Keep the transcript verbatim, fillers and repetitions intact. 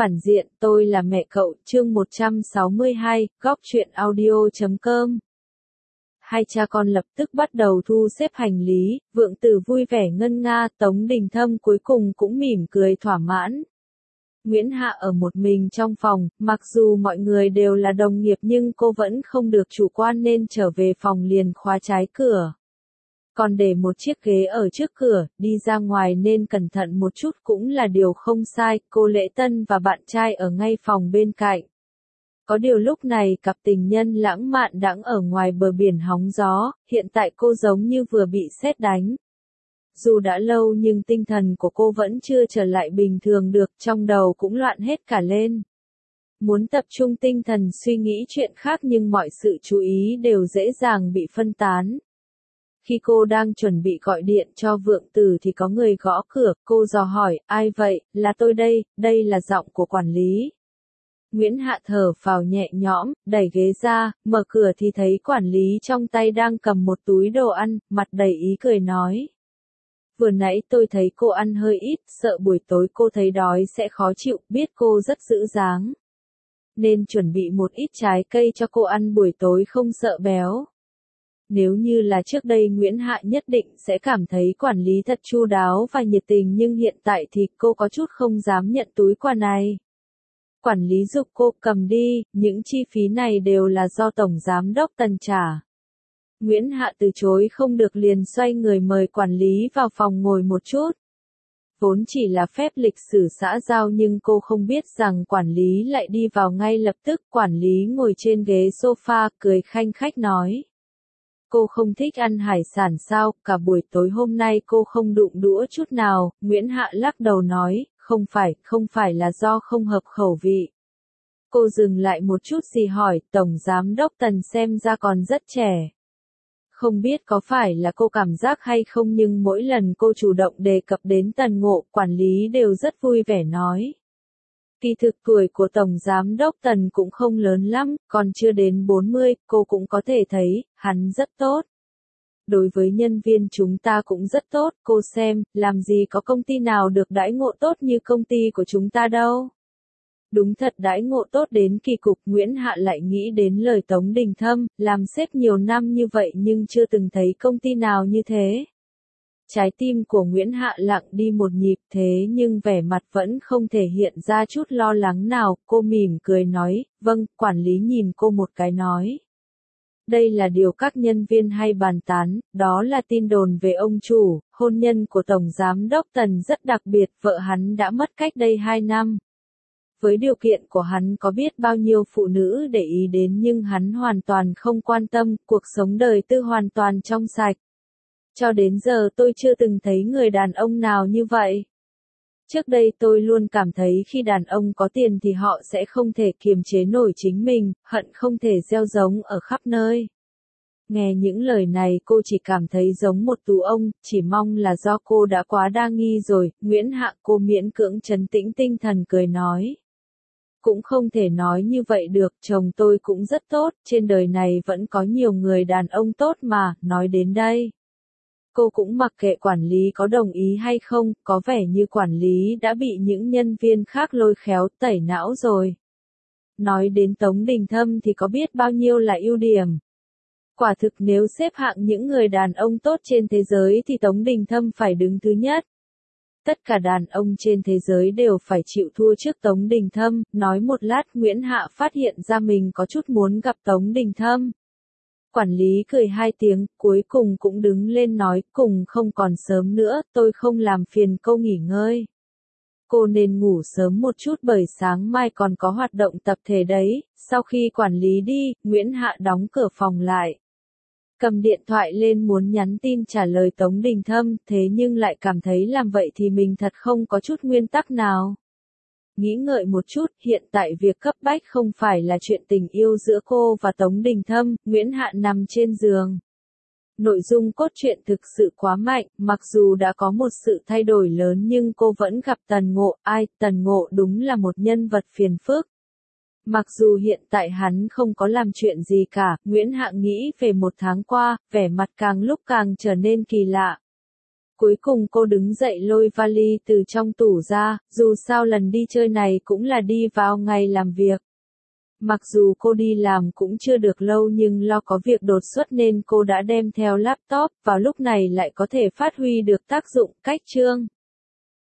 Phản diện, tôi là mẹ cậu, chương một trăm sáu mươi hai, góc truyện audio chấm com. Hai cha con lập tức bắt đầu thu xếp hành lý, Vượng Tử vui vẻ ngân nga, Tống Đình Thâm cuối cùng cũng mỉm cười thỏa mãn. Nguyễn Hạ ở một mình trong phòng, mặc dù mọi người đều là đồng nghiệp nhưng cô vẫn không được chủ quan nên trở về phòng liền khóa trái cửa. Còn để một chiếc ghế ở trước cửa, đi ra ngoài nên cẩn thận một chút cũng là điều không sai, cô Lễ Tân và bạn trai ở ngay phòng bên cạnh. Có điều lúc này cặp tình nhân lãng mạn đãng ở ngoài bờ biển hóng gió, hiện tại cô giống như vừa bị sét đánh. Dù đã lâu nhưng tinh thần của cô vẫn chưa trở lại bình thường được, trong đầu cũng loạn hết cả lên. Muốn tập trung tinh thần suy nghĩ chuyện khác nhưng mọi sự chú ý đều dễ dàng bị phân tán. Khi cô đang chuẩn bị gọi điện cho Vượng Tử thì có người gõ cửa, cô dò hỏi, ai vậy, là tôi đây, đây là giọng của quản lý. Nguyễn Hạ thở phào nhẹ nhõm, đẩy ghế ra, mở cửa thì thấy quản lý trong tay đang cầm một túi đồ ăn, mặt đầy ý cười nói. Vừa nãy tôi thấy cô ăn hơi ít, sợ buổi tối cô thấy đói sẽ khó chịu, biết cô rất giữ dáng. Nên chuẩn bị một ít trái cây cho cô ăn buổi tối không sợ béo. Nếu như là trước đây Nguyễn Hạ nhất định sẽ cảm thấy quản lý thật chu đáo và nhiệt tình nhưng hiện tại thì cô có chút không dám nhận túi quà này. Quản lý giục cô cầm đi, những chi phí này đều là do Tổng Giám đốc Tần trả. Nguyễn Hạ từ chối không được liền xoay người mời quản lý vào phòng ngồi một chút. Vốn chỉ là phép lịch sử xã giao nhưng cô không biết rằng quản lý lại đi vào ngay lập tức. Quản lý ngồi trên ghế sofa cười khanh khách nói. Cô không thích ăn hải sản sao, cả buổi tối hôm nay cô không đụng đũa chút nào, Nguyễn Hạ lắc đầu nói, không phải, không phải là do không hợp khẩu vị. Cô dừng lại một chút gì hỏi, Tổng Giám đốc Tần xem ra còn rất trẻ. Không biết có phải là cô cảm giác hay không nhưng mỗi lần cô chủ động đề cập đến Tần Ngộ, quản lý đều rất vui vẻ nói. Kỳ thực tuổi của Tổng Giám đốc Tần cũng không lớn lắm, còn chưa đến bốn mươi, cô cũng có thể thấy, hắn rất tốt. Đối với nhân viên chúng ta cũng rất tốt, cô xem, làm gì có công ty nào được đãi ngộ tốt như công ty của chúng ta đâu. Đúng thật đãi ngộ tốt đến kỳ cục, Nguyễn Hạ lại nghĩ đến lời Tống Đình Thâm, làm sếp nhiều năm như vậy nhưng chưa từng thấy công ty nào như thế. Trái tim của Nguyễn Hạ lặng đi một nhịp thế nhưng vẻ mặt vẫn không thể hiện ra chút lo lắng nào, cô mỉm cười nói, vâng, quản lý nhìn cô một cái nói. Đây là điều các nhân viên hay bàn tán, đó là tin đồn về ông chủ, hôn nhân của Tổng Giám đốc Tần rất đặc biệt, vợ hắn đã mất cách đây hai năm. Với điều kiện của hắn có biết bao nhiêu phụ nữ để ý đến nhưng hắn hoàn toàn không quan tâm, cuộc sống đời tư hoàn toàn trong sạch. Cho đến giờ tôi chưa từng thấy người đàn ông nào như vậy. Trước đây tôi luôn cảm thấy khi đàn ông có tiền thì họ sẽ không thể kiềm chế nổi chính mình, hận không thể gieo giống ở khắp nơi. Nghe những lời này cô chỉ cảm thấy giống một tú ông, chỉ mong là do cô đã quá đa nghi rồi, Nguyễn Hạ cô miễn cưỡng trấn tĩnh tinh thần cười nói. Cũng không thể nói như vậy được, chồng tôi cũng rất tốt, trên đời này vẫn có nhiều người đàn ông tốt mà, nói đến đây. Cô cũng mặc kệ quản lý có đồng ý hay không, có vẻ như quản lý đã bị những nhân viên khác lôi khéo tẩy não rồi. Nói đến Tống Đình Thâm thì có biết bao nhiêu là ưu điểm. Quả thực nếu xếp hạng những người đàn ông tốt trên thế giới thì Tống Đình Thâm phải đứng thứ nhất. Tất cả đàn ông trên thế giới đều phải chịu thua trước Tống Đình Thâm, nói một lát Nguyễn Hạ phát hiện ra mình có chút muốn gặp Tống Đình Thâm. Quản lý cười hai tiếng, cuối cùng cũng đứng lên nói, cùng không còn sớm nữa, tôi không làm phiền cô nghỉ ngơi. Cô nên ngủ sớm một chút bởi sáng mai còn có hoạt động tập thể đấy. Sau khi quản lý đi, Nguyễn Hạ đóng cửa phòng lại. Cầm điện thoại lên muốn nhắn tin trả lời Tống Đình Thâm, thế nhưng lại cảm thấy làm vậy thì mình thật không có chút nguyên tắc nào. Nghĩ ngợi một chút, hiện tại việc cấp bách không phải là chuyện tình yêu giữa cô và Tống Đình Thâm, Nguyễn Hạ nằm trên giường. Nội dung cốt truyện thực sự quá mạnh, mặc dù đã có một sự thay đổi lớn nhưng cô vẫn gặp Tần Ngộ, ai, Tần Ngộ đúng là một nhân vật phiền phức. Mặc dù hiện tại hắn không có làm chuyện gì cả, Nguyễn Hạ nghĩ về một tháng qua, vẻ mặt càng lúc càng trở nên kỳ lạ. Cuối cùng cô đứng dậy lôi vali từ trong tủ ra, dù sao lần đi chơi này cũng là đi vào ngày làm việc. Mặc dù cô đi làm cũng chưa được lâu nhưng lo có việc đột xuất nên cô đã đem theo laptop, vào lúc này lại có thể phát huy được tác dụng. Cách chương